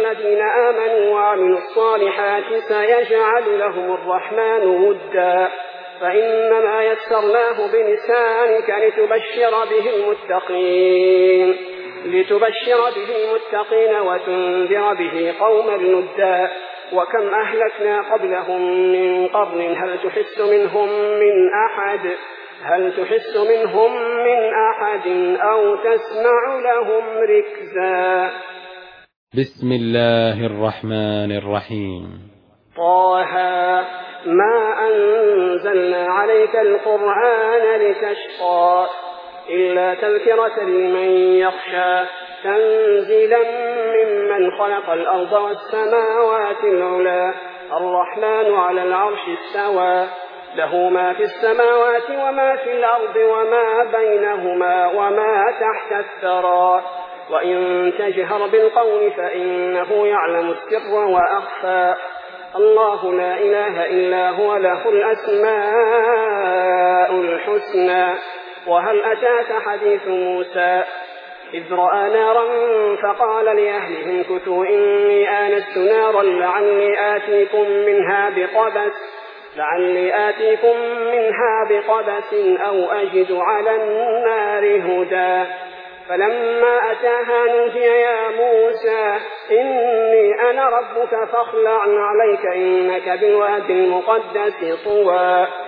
الذين آمنوا وعملوا الصالحات سيجعل لهم الرحمن ودا فإنما يسرناه بلسانك لتبشر به المتقين وتنذر به قوما لدا وكم أهلكنا قبلهم من قرن هل تحس منهم من أحد أو تسمع لهم ركزا. بسم الله الرحمن الرحيم. طه ما أنزلنا عليك القرآن لتشقى إلا تذكرة لمن يخشى تنزيلا ممن خلق الأرض والسماوات العلى الرحمن على العرش استوى له ما في السماوات وما في الأرض وما بينهما وما تحت الثرى وإن تجهر بالقول فإنه يعلم السر وأخفى الله لا إله إلا هو له الأسماء الحسنى. وهل أتاك حديث موسى إذ رأى نارا فقال لأهلهم كثوا إني آنست نارا لعلي آتيكم منها بقبس أو أجد على النار هدى فلما أتاها نودي يا موسى إني أنا ربك فاخلع عليك إنك بالوادي المقدس طوى